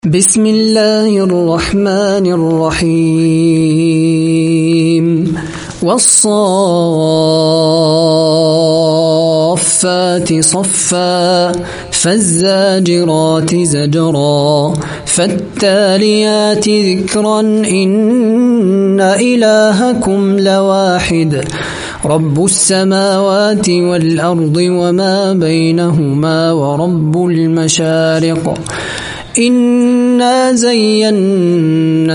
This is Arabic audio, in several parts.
بسم الله الرحمن الرحيم والصافات صفا فالزاجرات زجرا فالتاليات ذكرا إن إلهكم لواحد رب السماوات والأرض وما بينهما ورب المشارق إنا زينا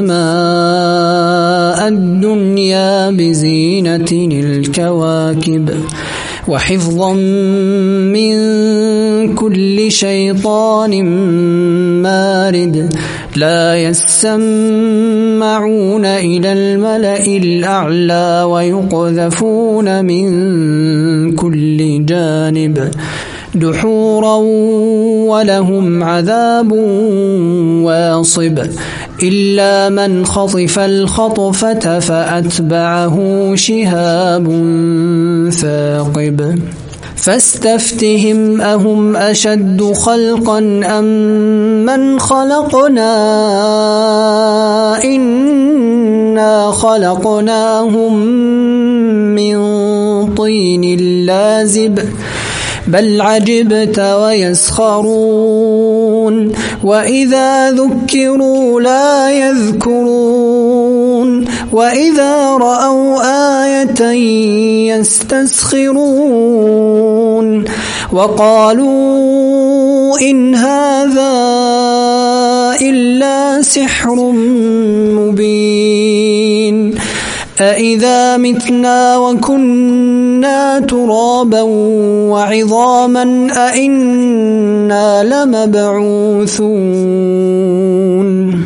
السماء الدنيا بزينة الكواكب وحفظا من كل شيطان مارد لا يسمعون إلى الملأ الأعلى ويقذفون من كل جانب دحورا ولهم عذاب واصب إلا من خطف الخطفة فأتبعه شهاب ثاقب فاستفتهم أهم أشد خلقا أم من خلقنا إنا خلقناهم من طين لازب بل عجبت ويسخرون وإذا ذكروا لا يذكرون وإذا رأوا آية يستسخرون وقالوا إن هذا إلا سحر مبين أإذا متنا وكنا ترابا وعظاما أإنا لمبعوثون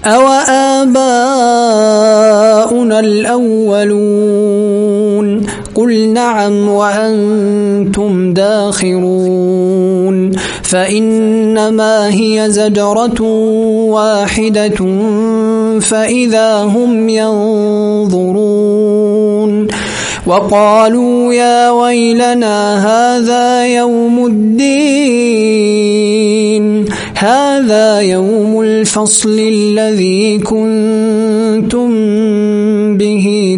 أوآباؤنا الأولون قل نعم وأنتم داخرون فإنما هي زجرة واحدة فإذا هم ينظرون وقالوا يا ويلنا هذا يوم الدين هذا يوم الفصل الذي كنتم به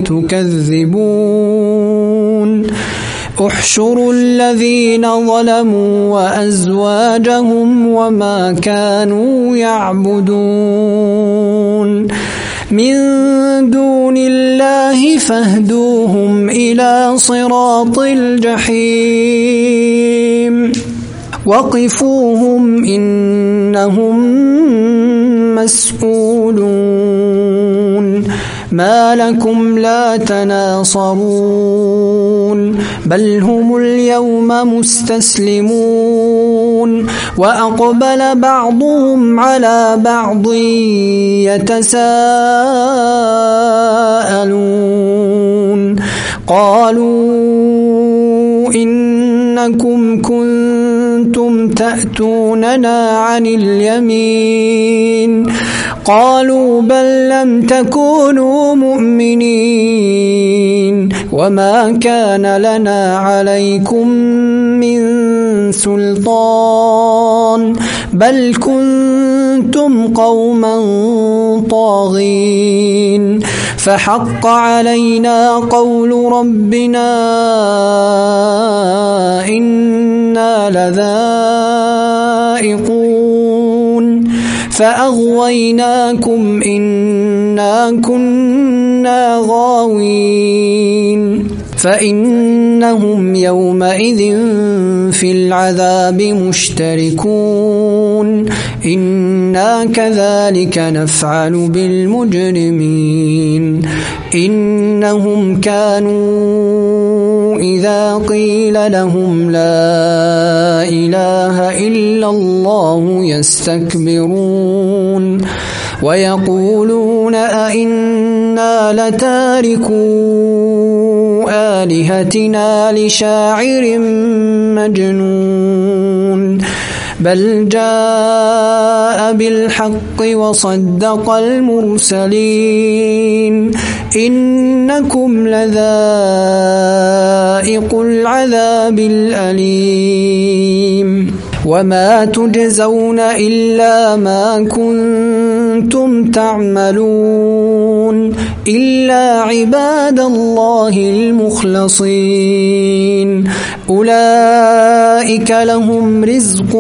تكذبون احشروا الذين ظلموا وأزواجهم وما كانوا يعبدون من دون الله فاهدوهم إلى صراط الجحيم وقفوهم إنهم مسؤولون ما لكم لا تناصرون بل هم اليوم مستسلمون وأقبل بعضهم على بعض يتساءلون قالوا إنكم كنتم تأتوننا عن اليمين قالوا بل لم تكونوا مؤمنين وما كان لنا عليكم من سلطان بل كنتم قوما طاغين فحق علينا قول ربنا إنا لذائقون فأغويناكم إنا كنا غاوين فإنهم يومئذ في العذاب مشتركون إنا كذلك نفعل بالمجرمين إنهم كانوا إذا قيل لهم لا إله إلا الله يستكبرون ويقولون أئنا لتاركو آلهتنا لشاعر مجنون بل جاء بالحق وصدق المرسلين إنكم لذائق العذاب الأليم وما تجزون إلا ما كنتم تعملون إلا عباد الله المخلصين أولئك لهم رزق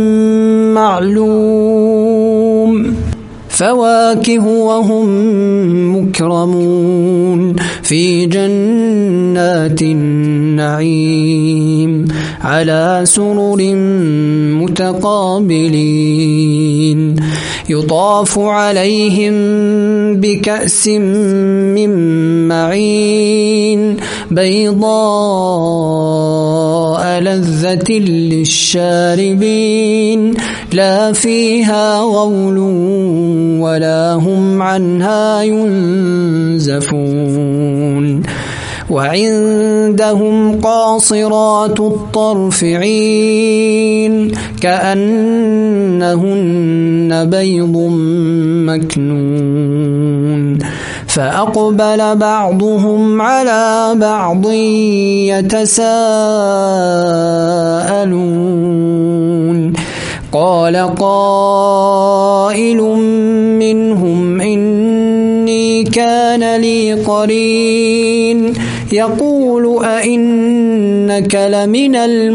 معلوم فواكه وهم مكرمون في جنات النعيم على سرر متقابلين يطاف عليهم بكأس من معين بيضاء لذة للشاربين لا فيها غول ولا هم عنها ينزفون وعندهم قاصرات الطرف عين كأنهن بيض مكنون فأقبل بعضهم على بعض يتساءلون قال قائل منهم إني كان لي قرين يقول أئنك لمن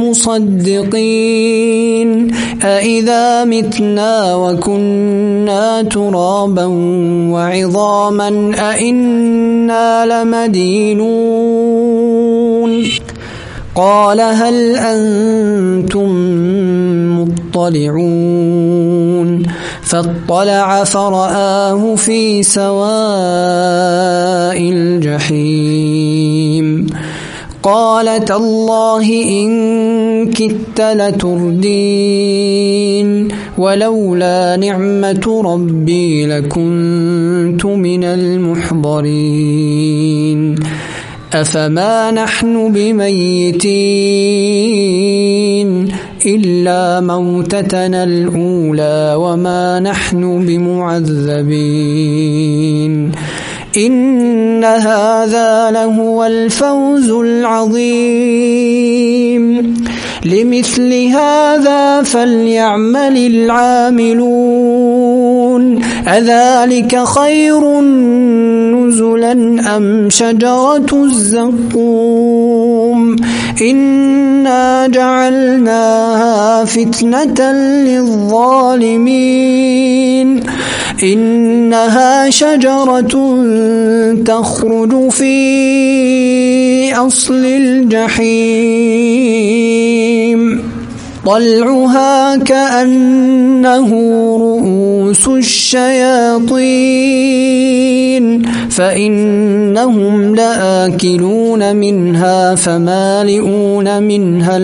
المصدقين أئذا متنا وكنا ترابا وعظاما أئنا لمدينون قال هل أنتم مطلعون فاطلع فرآه في سواء الجحيم قال تالله إن كدت لتردين ولولا نعمة ربي لكنت من المحضرين أفما نحن بميتين إلا موتتنا الأولى وما نحن بمعذبين إن هذا لهو الفوز العظيم لمثل هذا فليعمل العاملون أذلك خير نزلا أم شجرة الزقوم إنا جعلناها فتنة للظالمين إنها شجرة تخرج في أصل الجحيم طلعها كأنه رؤوس الشياطين فإنهم لآكلون منها فمالئون منها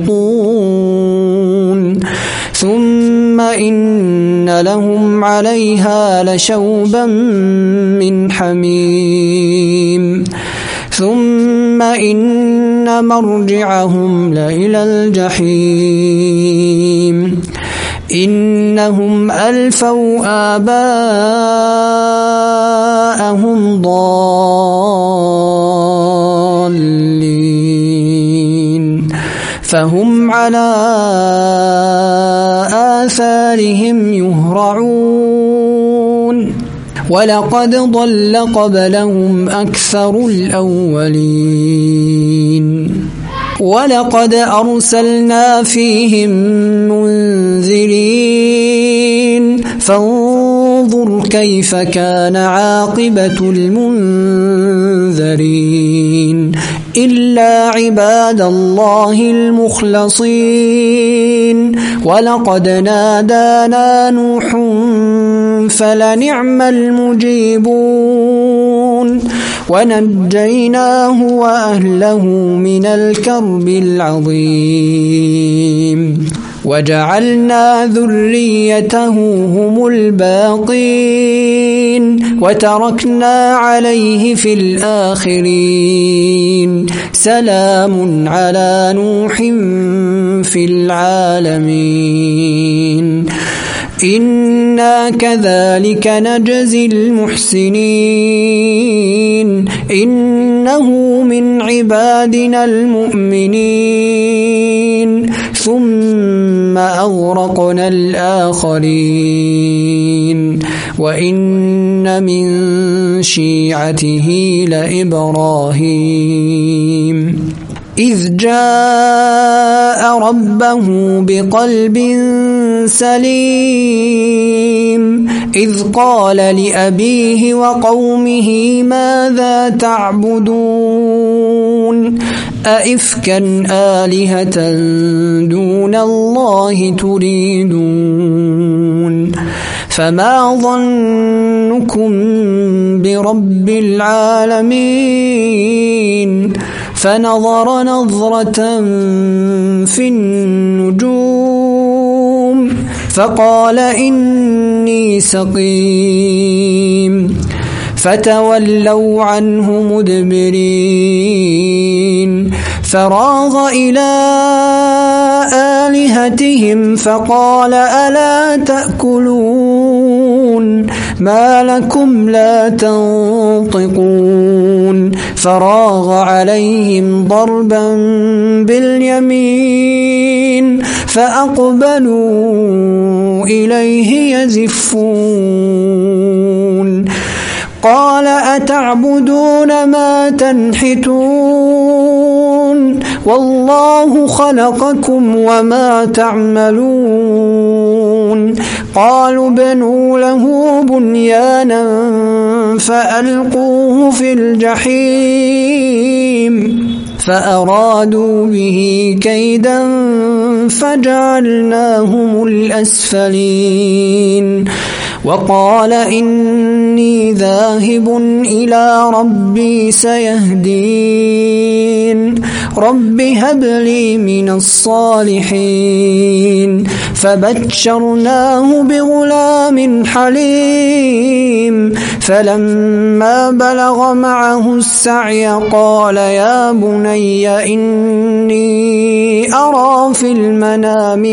البطون ثم إن لهم عليها لشوبا من حميم ثم إن مرجعهم لإلى الجحيم إنهم ألفوا آباءهم ضالين فهم على آثارهم يهرعون ولقد ضل قبلهم أكثر الأولين ولقد أرسلنا فيهم منذرين فانظر كيف كان عاقبة المنذرين إلا عباد الله المخلصين ولقد نادانا نوح فلنعم المجيبون ونجيناه وأهله من الكرب العظيم وجعلنا ذريته هم الباقين وتركنا عليه في الآخرين سلام على نوح في العالمين إنا كذلك نجزي المحسنين إنه من عبادنا المؤمنين ثم أغرقنا الآخرين وإن من شيعته لإبراهيم إذ جاء ربه بقلب سليم إذ قال لأبيه وقومه ماذا تعبدون أئفكا آلهة دون الله تريدون فما ظنكم برب العالمين فنظر نظرة في النجوم فقال إني سقيم فتولوا عنه مدبرين فراغ إلى آلهتهم فقال ألا تأكلون ما لكم لا تنطقون فراغ عليهم ضربا باليمين فأقبلوا إليه يزفون قال أتعبدون ما تنحتون والله خلقكم وما تعملون قالوا بنوا له بنيانا فألقوه في الجحيم فأرادوا به كيدا فجعلناهم الأسفلين وقال إني ذاهب إلى ربي سيهدين رب هب لي من الصالحين فبشرناه بغلام حليم فلما بلغ معه السعي قال يا بني إني أرى في المنام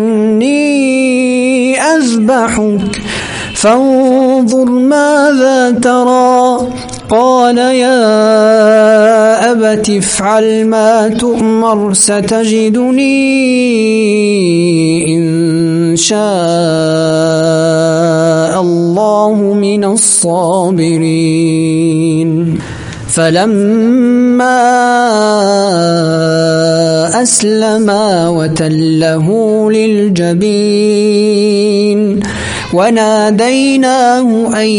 أني أذبحك فانظر ماذا ترى قال يا أبت افعل ما تؤمر ستجدني إن شاء الله من الصابرين فلما أسلما وتله للجبين وناديناه أن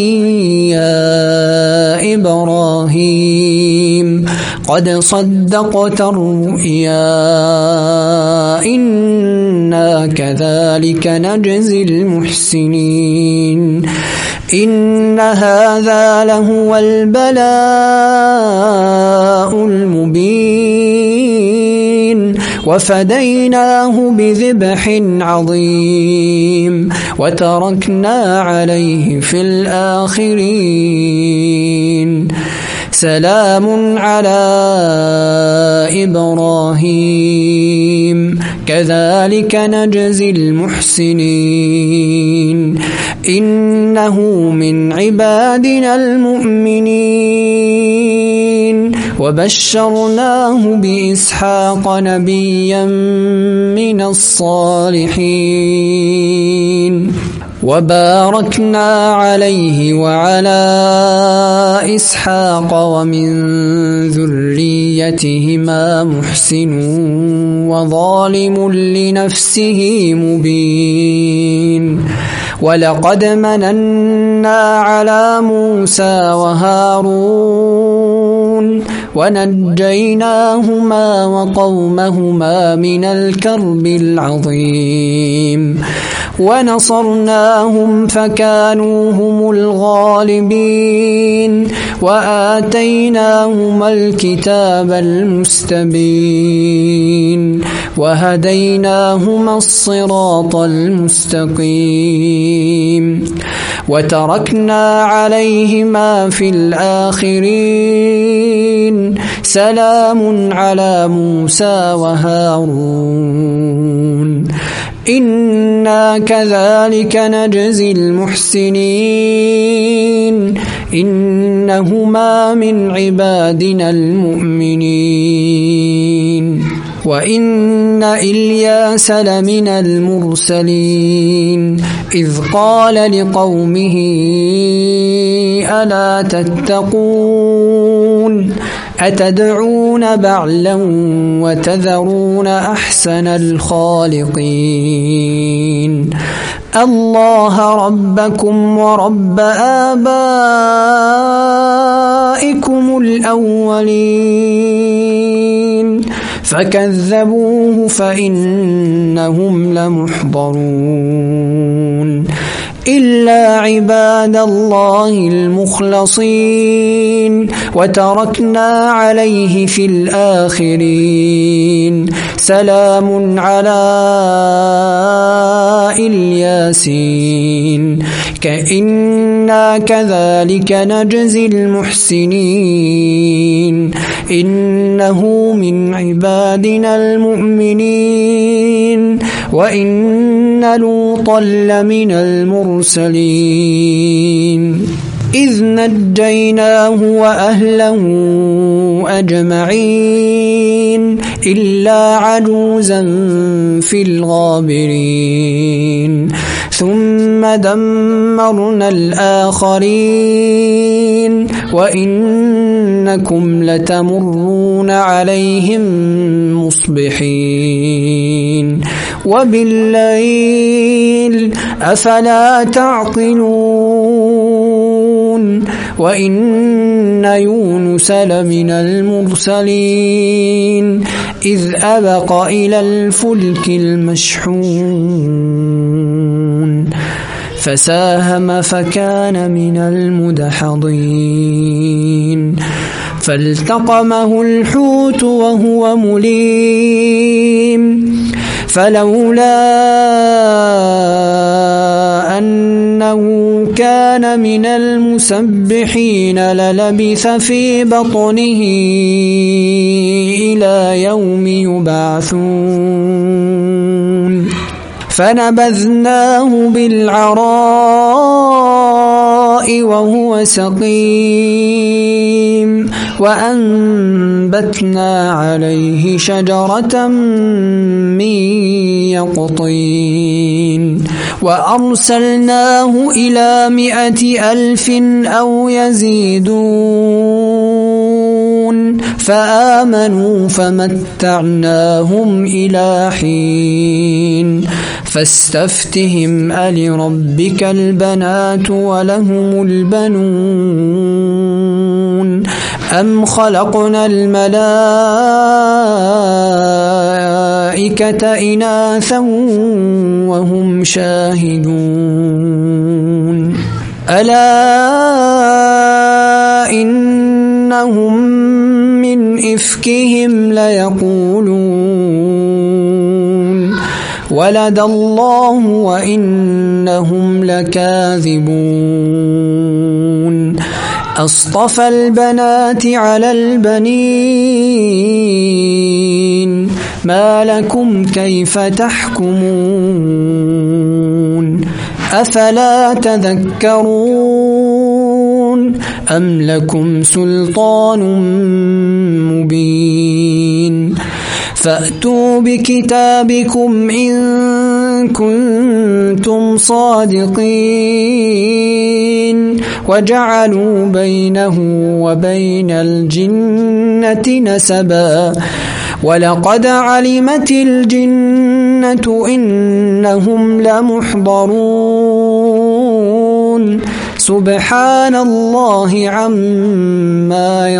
يا إبراهيم قد صدقت الرؤيا إنا كذلك نجزي المحسنين إن هذا لهو البلاء المبين وفديناه بذبح عظيم وتركنا عليه في الآخرين سلام على إبراهيم كذلك نجزي المحسنين إنه من عبادنا المؤمنين وبشرناه بإسحاق نبيا من الصالحين وباركنا عليه وعلى إسحاق ومن ذريتهما محسن وظالم لنفسه مبين ولقد مننا على موسى وهارون ونجيناهما وقومهما من الكرب العظيم ونصرناهم فكانوا هم الغالبين وآتيناهما الكتاب المستبين وهديناهما الصراط المستقيم وتركنا عليهما في الآخرين سلام على موسى وهارون إنا كذلك نجزي المحسنين إنهما من عبادنا المؤمنين وإن إلياس لمن المرسلين إذ قال لقومه ألا تتقون أتدعون بعلا وتذرون أحسن الخالقين الله ربكم ورب آبائكم الأولين فكذبوه فإنهم لمحضرون إلا عباد الله المخلصين وتركنا عليه في الآخرين سلام على الياسين إنا كذلك نجزي المحسنين إنه من عبادنا المؤمنين وإن لوطا لمن المرسلين إذ نجيناه وأهله أجمعين إلا عجوزا في الغابرين ثم دمرنا الآخرين وإنكم لتمرون عليهم مصبحين وبالليل أفلا تعقلون وإن يونس لمن المرسلين إذ أبق إلى الفلك المشحون فساهم فكان من المدحضين فالتقمه الحوت وهو مليم فلولا أنه كان من المسبحين للبث في بطنه إلى يوم يبعثون فنبذناه بالعراء وهو سقيم وأنبتنا عليه شجرة من يقطين وأرسلناه إلى 100,000 أو يزيدون فآمنوا فمتعناهم إلى حين فاستفتهم ألربك البنات ولهم البنون أم خلقنا الملائكة إناثا وهم شاهدون ألا إنهم من إفكهم ليقولون ولد الله وإنهم لكاذبون أصطفى البنات على البنين ما لكم كيف تحكمون أفلا تذكرون أم لكم سلطان مبين فأتوا بكتابكم إن كنتم صادقين وجعلوا بينه وبين الجنة نسبا ولقد علمت الجنة إنهم لمحضرون سبحان الله عما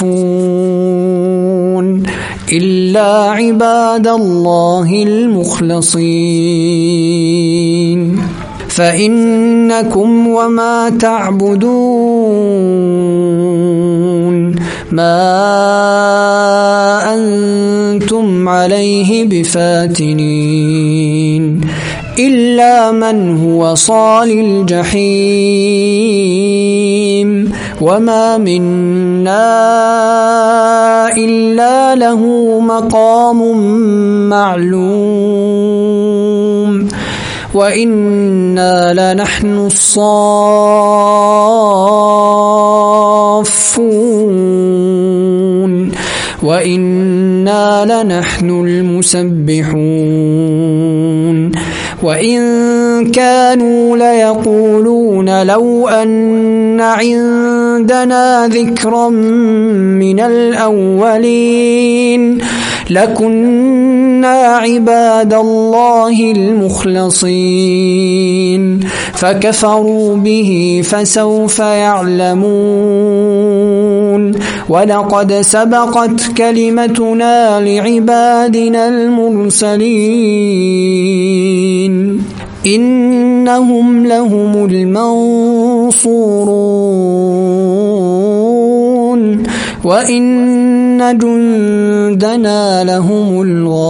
يصفون إلا عباد الله المخلصين فإنكم وما تعبدون ما أنتم عليه بفاتنين إلا من هو صال الجحيم وما منا إلا له مقام معلوم وإنا لنحن الصافون وإنا لنحن المسبحون وإن كانوا ليقولون لو أن عندنا ذكرا من الأولين لكنا عباد الله المخلصين فكفروا به فسوف يعلمون ولقد سبقت كلمتنا لعبادنا المرسلين إنهم لهم المنصورون وإن جندنا لهم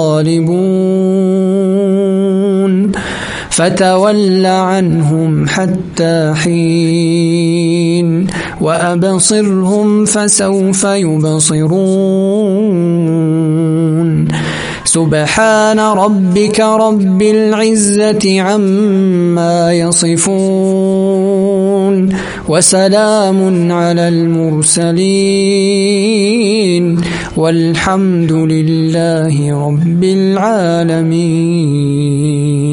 الغالبون فتول عنهم حتى حين وأبصرهم فسوف يبصرون سبحان ربك رب العزة عما يصفون وسلام على المرسلين والحمد لله رب العالمين.